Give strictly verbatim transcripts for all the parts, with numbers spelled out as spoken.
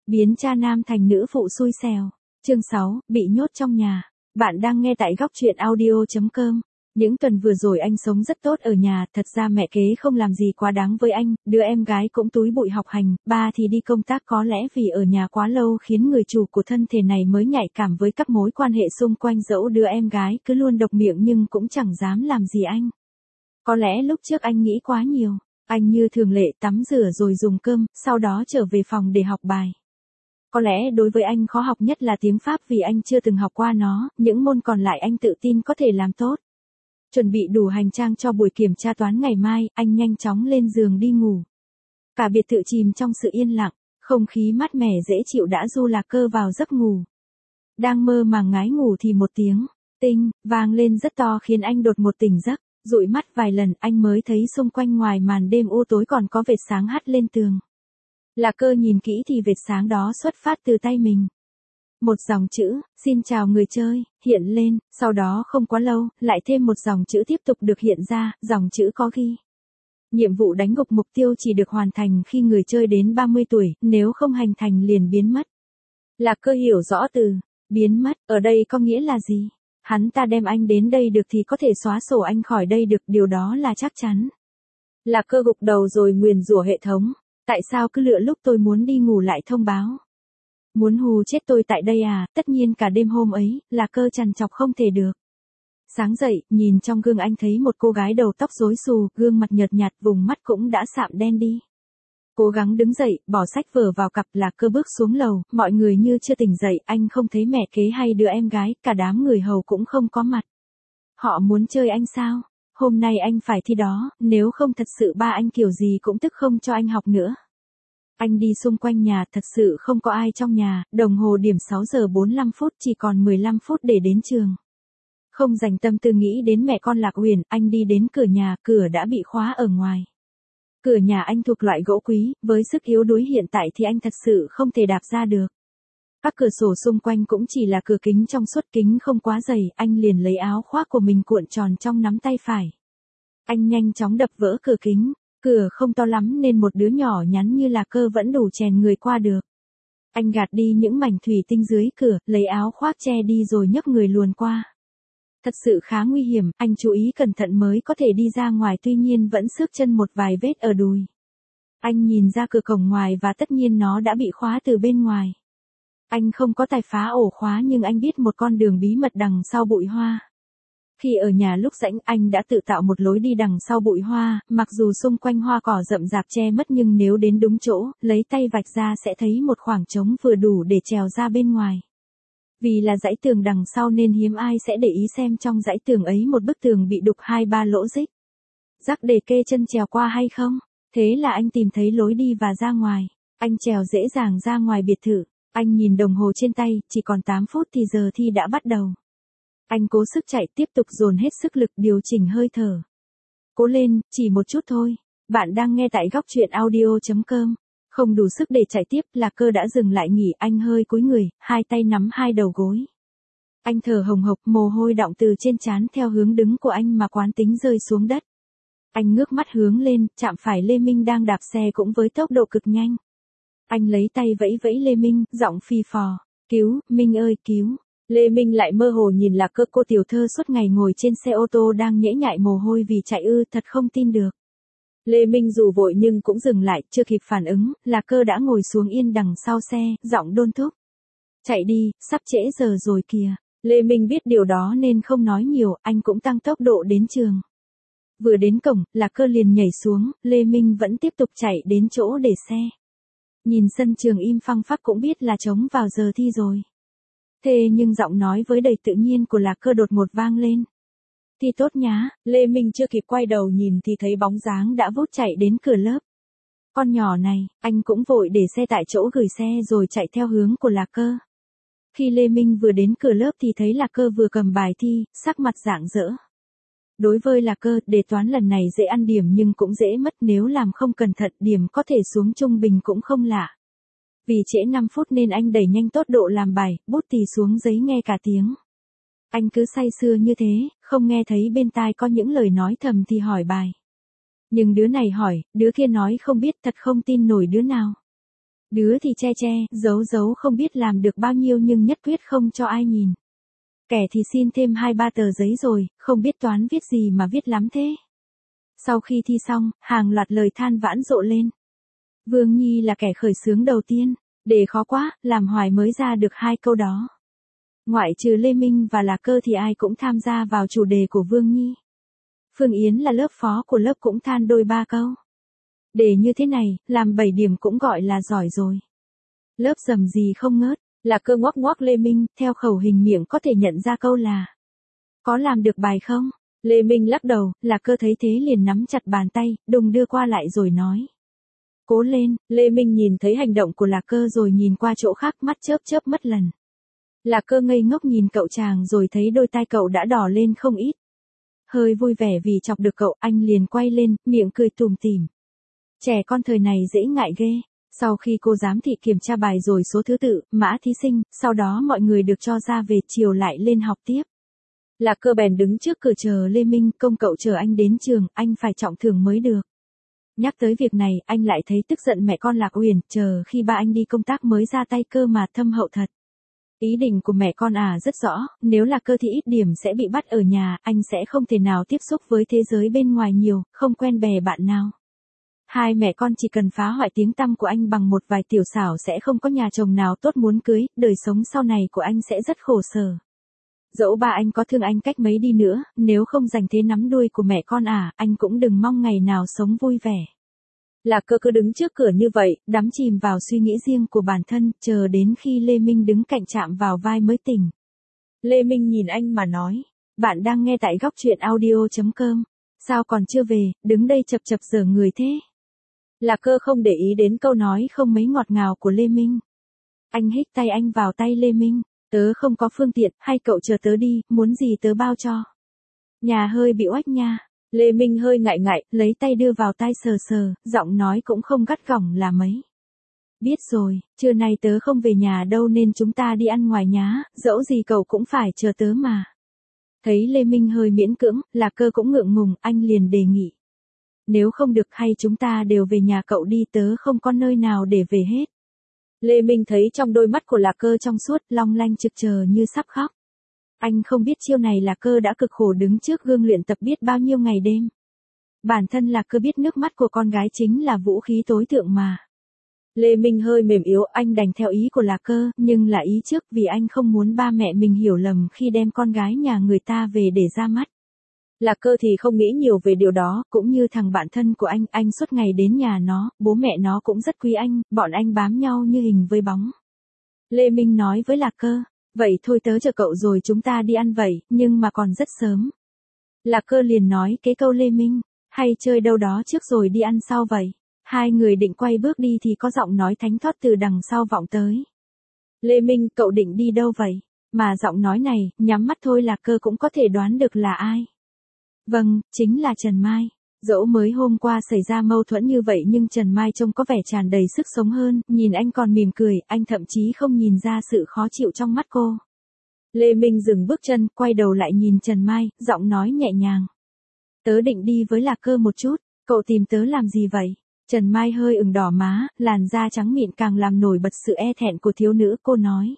Biến cha nam thành nữ phụ xui xẻo. Chương sáu, bị nhốt trong nhà. Bạn đang nghe tại góc truyện audio chấm com. Những tuần vừa rồi anh sống rất tốt ở nhà, thật ra mẹ kế không làm gì quá đáng với anh, đứa em gái cũng túi bụi học hành, ba thì đi công tác, có lẽ vì ở nhà quá lâu khiến người chủ của thân thể này mới nhạy cảm với các mối quan hệ xung quanh, dẫu đứa em gái cứ luôn độc miệng nhưng cũng chẳng dám làm gì anh. Có lẽ lúc trước anh nghĩ quá nhiều, anh như thường lệ tắm rửa rồi dùng cơm, sau đó trở về phòng để học bài. Có lẽ đối với anh khó học nhất là tiếng Pháp vì anh chưa từng học qua nó, những môn còn lại anh tự tin có thể làm tốt. Chuẩn bị đủ hành trang cho buổi kiểm tra toán ngày mai, anh nhanh chóng lên giường đi ngủ. Cả biệt thự chìm trong sự yên lặng, không khí mát mẻ dễ chịu đã du Lạc Cơ vào giấc ngủ. Đang mơ màng ngái ngủ thì một tiếng tinh vang lên rất to khiến anh đột một tỉnh giấc, dụi mắt vài lần anh mới thấy xung quanh ngoài màn đêm u tối còn có vệt sáng hắt lên tường. Lạc Cơ nhìn kỹ thì vệt sáng đó xuất phát từ tay mình. Một dòng chữ, xin chào người chơi, hiện lên, sau đó không quá lâu, lại thêm một dòng chữ tiếp tục được hiện ra, dòng chữ có ghi. Nhiệm vụ đánh gục mục tiêu chỉ được hoàn thành khi người chơi đến ba mươi tuổi, nếu không hành thành liền biến mất. Lạc Cơ hiểu rõ từ biến mất, ở đây có nghĩa là gì? Hắn ta đem anh đến đây được thì có thể xóa sổ anh khỏi đây được, điều đó là chắc chắn. Lạc Cơ gục đầu rồi nguyền rủa hệ thống, tại sao cứ lựa lúc tôi muốn đi ngủ lại thông báo? Muốn hù chết tôi tại đây à? Tất nhiên cả đêm hôm ấy, Lạc Cơ trằn trọc không thể được. Sáng dậy, nhìn trong gương anh thấy một cô gái đầu tóc rối xù, gương mặt nhợt nhạt, vùng mắt cũng đã sạm đen đi. Cố gắng đứng dậy, bỏ sách vở vào cặp, Lạc Cơ bước xuống lầu, mọi người như chưa tỉnh dậy, anh không thấy mẹ kế hay đứa em gái, cả đám người hầu cũng không có mặt. Họ muốn chơi anh sao? Hôm nay anh phải thi đó, nếu không thật sự ba anh kiểu gì cũng tức không cho anh học nữa. Anh đi xung quanh nhà, thật sự không có ai trong nhà, đồng hồ điểm sáu giờ bốn mươi lăm phút, chỉ còn mười lăm phút để đến trường. Không dành tâm tư nghĩ đến mẹ con Lạc Uyển, anh đi đến cửa nhà, cửa đã bị khóa ở ngoài. Cửa nhà anh thuộc loại gỗ quý, với sức yếu đuối hiện tại thì anh thật sự không thể đạp ra được. Các cửa sổ xung quanh cũng chỉ là cửa kính trong suốt, kính không quá dày, anh liền lấy áo khoác của mình cuộn tròn trong nắm tay phải. Anh nhanh chóng đập vỡ cửa kính. Cửa không to lắm nên một đứa nhỏ nhắn như Lạc Cơ vẫn đủ chèn người qua được. Anh gạt đi những mảnh thủy tinh dưới cửa, lấy áo khoác che đi rồi nhấc người luồn qua. Thật sự khá nguy hiểm, anh chú ý cẩn thận mới có thể đi ra ngoài, tuy nhiên vẫn xước chân một vài vết ở đùi. Anh nhìn ra cửa cổng ngoài và tất nhiên nó đã bị khóa từ bên ngoài. Anh không có tài phá ổ khóa nhưng anh biết một con đường bí mật đằng sau bụi hoa. Khi ở nhà lúc rảnh anh đã tự tạo một lối đi đằng sau bụi hoa, mặc dù xung quanh hoa cỏ rậm rạp che mất nhưng nếu đến đúng chỗ, lấy tay vạch ra sẽ thấy một khoảng trống vừa đủ để trèo ra bên ngoài. Vì là dãy tường đằng sau nên hiếm ai sẽ để ý xem trong dãy tường ấy một bức tường bị đục hai ba lỗ rích. Rắc để kê chân trèo qua hay không? Thế là anh tìm thấy lối đi và ra ngoài. Anh trèo dễ dàng ra ngoài biệt thự. Anh nhìn đồng hồ trên tay, chỉ còn tám phút thì giờ thi đã bắt đầu. Anh cố sức chạy, tiếp tục dồn hết sức lực điều chỉnh hơi thở. Cố lên, chỉ một chút thôi. Bạn đang nghe tại góc truyện audio chấm com. Không đủ sức để chạy tiếp, Lạc Cơ đã dừng lại nghỉ, anh hơi cúi người, hai tay nắm hai đầu gối. Anh thở hồng hộc, mồ hôi đọng từ trên trán theo hướng đứng của anh mà quán tính rơi xuống đất. Anh ngước mắt hướng lên, chạm phải Lê Minh đang đạp xe cũng với tốc độ cực nhanh. Anh lấy tay vẫy vẫy Lê Minh, giọng phì phò, cứu, Minh ơi, cứu. Lê Minh lại mơ hồ nhìn Lạc Cơ, cô tiểu thơ suốt ngày ngồi trên xe ô tô đang nhễ nhại mồ hôi vì chạy ư, thật không tin được. Lê Minh dù vội nhưng cũng dừng lại, chưa kịp phản ứng, Lạc Cơ đã ngồi xuống yên đằng sau xe, giọng đôn thúc. Chạy đi, sắp trễ giờ rồi kìa. Lê Minh biết điều đó nên không nói nhiều, anh cũng tăng tốc độ đến trường. Vừa đến cổng, Lạc Cơ liền nhảy xuống, Lê Minh vẫn tiếp tục chạy đến chỗ để xe. Nhìn sân trường im phăng phắc cũng biết là trống vào giờ thi rồi. Thế nhưng giọng nói với đầy tự nhiên của Lạc Cơ đột một vang lên. Thi tốt nhá, Lê Minh chưa kịp quay đầu nhìn thì thấy bóng dáng đã vút chạy đến cửa lớp. Con nhỏ này, anh cũng vội để xe tại chỗ gửi xe rồi chạy theo hướng của Lạc Cơ. Khi Lê Minh vừa đến cửa lớp thì thấy Lạc Cơ vừa cầm bài thi, sắc mặt rạng rỡ. Đối với Lạc Cơ, đề toán lần này dễ ăn điểm nhưng cũng dễ mất, nếu làm không cẩn thận điểm có thể xuống trung bình cũng không lạ. Vì trễ năm phút nên anh đẩy nhanh tốc độ làm bài, bút tì xuống giấy nghe cả tiếng. Anh cứ say sưa như thế, không nghe thấy bên tai có những lời nói thầm thì hỏi bài. Nhưng đứa này hỏi, đứa kia nói không biết, thật không tin nổi đứa nào. Đứa thì che che, giấu giấu không biết làm được bao nhiêu nhưng nhất quyết không cho ai nhìn. Kẻ thì xin thêm hai ba tờ giấy rồi, không biết toán viết gì mà viết lắm thế. Sau khi thi xong, hàng loạt lời than vãn rộ lên. Vương Nhi là kẻ khởi xướng đầu tiên, đề khó quá, làm hoài mới ra được hai câu đó. Ngoại trừ Lê Minh và Lạc Cơ thì ai cũng tham gia vào chủ đề của Vương Nhi. Phương Yến là lớp phó của lớp cũng than đôi ba câu. Đề như thế này, làm bảy điểm cũng gọi là giỏi rồi. Lớp rầm gì không ngớt, Lạc Cơ ngoắc ngoắc Lê Minh, theo khẩu hình miệng có thể nhận ra câu là: có làm được bài không? Lê Minh lắc đầu, Lạc Cơ thấy thế liền nắm chặt bàn tay, đùng đưa qua lại rồi nói: cố lên. Lê Minh nhìn thấy hành động của Lạc Cơ rồi nhìn qua chỗ khác, mắt chớp chớp mất lần. Lạc Cơ ngây ngốc nhìn cậu chàng rồi thấy đôi tai cậu đã đỏ lên không ít. Hơi vui vẻ vì chọc được cậu, anh liền quay lên, miệng cười tủm tỉm. Trẻ con thời này dễ ngại ghê. Sau khi cô giám thị kiểm tra bài rồi số thứ tự, mã thí sinh, sau đó mọi người được cho ra về, chiều lại lên học tiếp. Lạc Cơ bèn đứng trước cửa chờ Lê Minh, công cậu chờ anh đến trường, anh phải trọng thưởng mới được. Nhắc tới việc này, anh lại thấy tức giận mẹ con Lạc Uyển, chờ khi ba anh đi công tác mới ra tay cơ mà thâm hậu thật. Ý định của mẹ con à rất rõ, nếu Lạc Cơ thì ít điểm sẽ bị bắt ở nhà, anh sẽ không thể nào tiếp xúc với thế giới bên ngoài nhiều, không quen bè bạn nào. Hai mẹ con chỉ cần phá hoại tiếng tăm của anh bằng một vài tiểu xảo sẽ không có nhà chồng nào tốt muốn cưới, đời sống sau này của anh sẽ rất khổ sở. Dẫu ba anh có thương anh cách mấy đi nữa, nếu không giành thế nắm đuôi của mẹ con à, anh cũng đừng mong ngày nào sống vui vẻ. Lạc Cơ cứ đứng trước cửa như vậy, đắm chìm vào suy nghĩ riêng của bản thân, chờ đến khi Lê Minh đứng cạnh chạm vào vai mới tỉnh. Lê Minh nhìn anh mà nói: bạn đang nghe tại góc truyện audio chấm com. Sao còn chưa về, đứng đây chập chập dở người thế? Lạc Cơ không để ý đến câu nói không mấy ngọt ngào của Lê Minh. Anh hít tay anh vào tay Lê Minh. Tớ không có phương tiện, hay cậu chờ tớ đi, muốn gì tớ bao cho. Nhà hơi bị oách nha. Lê Minh hơi ngại ngại, lấy tay đưa vào tai sờ sờ, giọng nói cũng không gắt gỏng là mấy. Biết rồi, trưa nay tớ không về nhà đâu nên chúng ta đi ăn ngoài nhá, dẫu gì cậu cũng phải chờ tớ mà. Thấy Lê Minh hơi miễn cưỡng, Lạc Cơ cũng ngượng ngùng, anh liền đề nghị. Nếu không được hay chúng ta đều về nhà cậu đi, tớ không có nơi nào để về hết. Lê Minh thấy trong đôi mắt của Lạc Cơ trong suốt, long lanh trực chờ như sắp khóc. Anh không biết chiêu này Lạc Cơ đã cực khổ đứng trước gương luyện tập biết bao nhiêu ngày đêm. Bản thân Lạc Cơ biết nước mắt của con gái chính là vũ khí tối thượng mà. Lê Minh hơi mềm yếu, anh đành theo ý của Lạc Cơ, nhưng là ý trước vì anh không muốn ba mẹ mình hiểu lầm khi đem con gái nhà người ta về để ra mắt. Lạc Cơ thì không nghĩ nhiều về điều đó, cũng như thằng bạn thân của anh, anh suốt ngày đến nhà nó, bố mẹ nó cũng rất quý anh, bọn anh bám nhau như hình với bóng. Lê Minh nói với Lạc Cơ, vậy thôi tớ chờ cậu rồi chúng ta đi ăn vậy, nhưng mà còn rất sớm. Lạc Cơ liền nói cái câu Lê Minh, hay chơi đâu đó trước rồi đi ăn sau vậy. Hai người định quay bước đi thì có giọng nói thánh thót từ đằng sau vọng tới. Lê Minh, cậu định đi đâu vậy? Mà giọng nói này, nhắm mắt thôi Lạc Cơ cũng có thể đoán được là ai. Vâng, chính là Trần Mai. Dẫu mới hôm qua xảy ra mâu thuẫn như vậy nhưng Trần Mai trông có vẻ tràn đầy sức sống hơn, nhìn anh còn mỉm cười, anh thậm chí không nhìn ra sự khó chịu trong mắt cô. Lê Minh dừng bước chân, quay đầu lại nhìn Trần Mai, giọng nói nhẹ nhàng. Tớ định đi với Lạc Cơ một chút, cậu tìm tớ làm gì vậy? Trần Mai hơi ửng đỏ má, làn da trắng mịn càng làm nổi bật sự e thẹn của thiếu nữ, cô nói.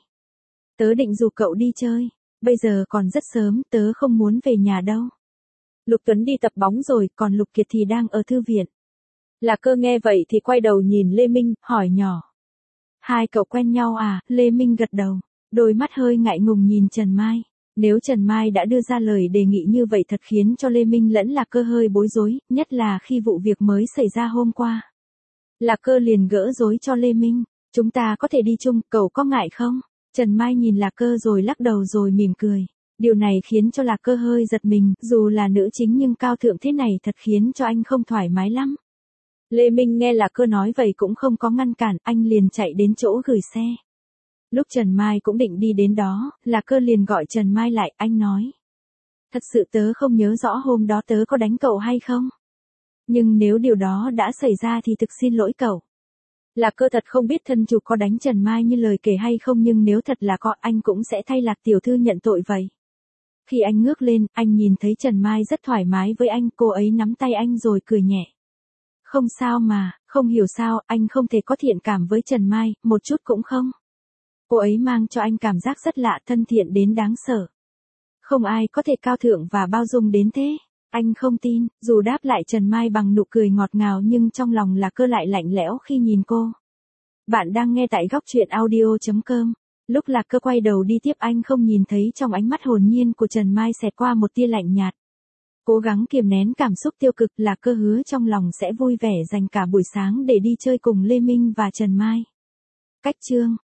Tớ định rủ cậu đi chơi, bây giờ còn rất sớm, tớ không muốn về nhà đâu. Lục Tuấn đi tập bóng rồi, còn Lục Kiệt thì đang ở thư viện. Lạc Cơ nghe vậy thì quay đầu nhìn Lê Minh, hỏi nhỏ. Hai cậu quen nhau à? Lê Minh gật đầu, đôi mắt hơi ngại ngùng nhìn Trần Mai. Nếu Trần Mai đã đưa ra lời đề nghị như vậy thật khiến cho Lê Minh lẫn Lạc Cơ hơi bối rối, nhất là khi vụ việc mới xảy ra hôm qua. Lạc Cơ liền gỡ rối cho Lê Minh. Chúng ta có thể đi chung, cậu có ngại không? Trần Mai nhìn Lạc Cơ rồi lắc đầu rồi mỉm cười. Điều này khiến cho Lạc Cơ hơi giật mình, dù là nữ chính nhưng cao thượng thế này thật khiến cho anh không thoải mái lắm. Lê Minh nghe Lạc Cơ nói vậy cũng không có ngăn cản, anh liền chạy đến chỗ gửi xe. Lúc Trần Mai cũng định đi đến đó, Lạc Cơ liền gọi Trần Mai lại, anh nói. Thật sự tớ không nhớ rõ hôm đó tớ có đánh cậu hay không? Nhưng nếu điều đó đã xảy ra thì thực xin lỗi cậu. Lạc Cơ thật không biết thân chủ có đánh Trần Mai như lời kể hay không, nhưng nếu thật là có anh cũng sẽ thay Lạc tiểu thư nhận tội vậy. Khi anh ngước lên, anh nhìn thấy Trần Mai rất thoải mái với anh, cô ấy nắm tay anh rồi cười nhẹ. Không sao mà, không hiểu sao, anh không thể có thiện cảm với Trần Mai, một chút cũng không. Cô ấy mang cho anh cảm giác rất lạ, thân thiện đến đáng sợ. Không ai có thể cao thượng và bao dung đến thế. Anh không tin, dù đáp lại Trần Mai bằng nụ cười ngọt ngào nhưng trong lòng là cơ lại lạnh lẽo khi nhìn cô. Bạn đang nghe tại góc truyện audio chấm com. Lúc Lạc Cơ quay đầu đi tiếp anh không nhìn thấy trong ánh mắt hồn nhiên của Trần Mai xẹt qua một tia lạnh nhạt. Cố gắng kiềm nén cảm xúc tiêu cực, Lạc Cơ hứa trong lòng sẽ vui vẻ dành cả buổi sáng để đi chơi cùng Lê Minh và Trần Mai. Cách chương